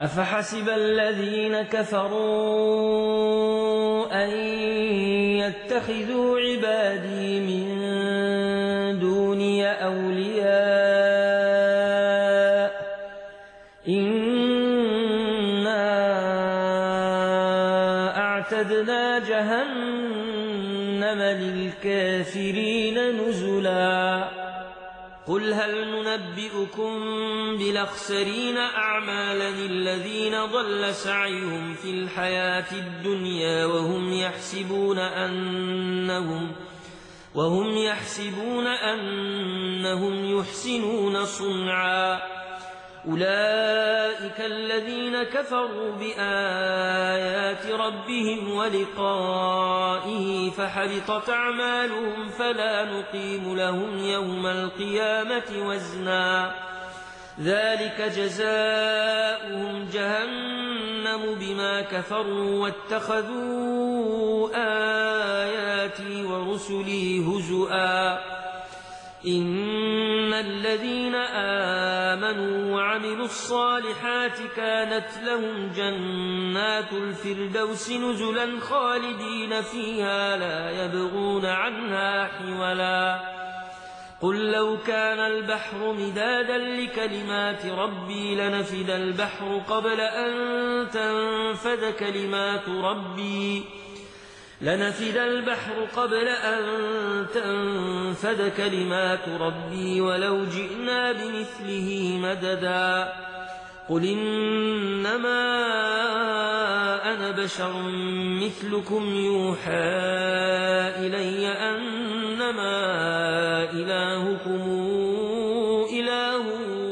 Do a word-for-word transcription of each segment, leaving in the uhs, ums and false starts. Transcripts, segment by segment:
أفحسب الذين كفروا أن يتخذوا عبادي من دوني أولياء إنا أعتدنا جهنم للكافرين نزلا قل هل ننبئكم بالأخسرين أعمالا الذين ضل سعيهم في الحياة الدنيا وهم يحسبون أنهم وهم يحسبون أنهم يحسنون صنعا أولئك الذين كفروا بآيات ربهم ولقائه فحبطت أعمالهم فلا نقيم لهم يوم القيامة وزنا ذلك جزاؤهم جهنم بما كفروا واتخذوا آياتي ورسلي هزؤا إن الذين آمنوا وعملوا الصالحات كانت لهم جنات الفردوس نزلا خالدين فيها لا يبغون عنها حولا قل لو كان البحر مدادا لكلمات ربي لنفد البحر قبل أن تنفد كلمات ربي لنفد البحر قبل أن تنفد كلمات ربي ولو جئنا بمثله مددا قل إنما أنا بشر مثلكم يوحى إلي أنما إلهكم إله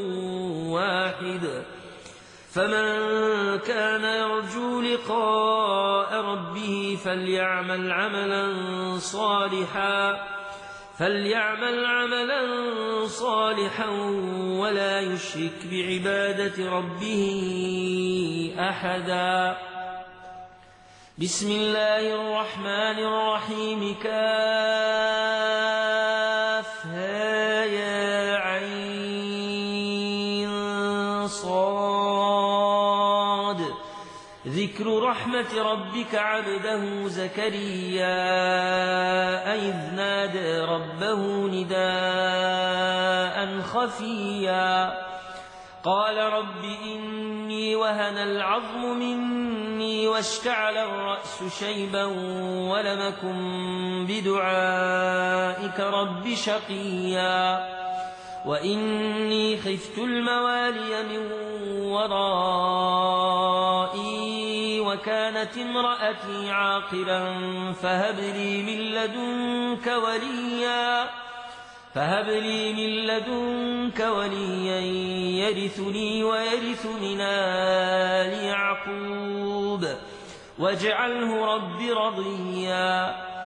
واحد فمن كان يرجو لقاء ربه فليعمل عملا صالحا فليعمل عملا صالحا ولا يشرك بعبادة ربه أحدا بسم الله الرحمن الرحيم كافها يا عين صاد ذكر رحمة ربك عبده زكريا إذ نادى ربه نداء خفيا قال رب إني وهن العظم مني واشتعل الرأس شيبا ولم أكن بدعائك رب شقيا وإني خفت الموالي من ورائي وكانت امرأتي عاقرا فهب لي من لدنك وليا فهب لي من لدنك وليا يرثني ويرث من آل يعقوب واجعله رب رضيا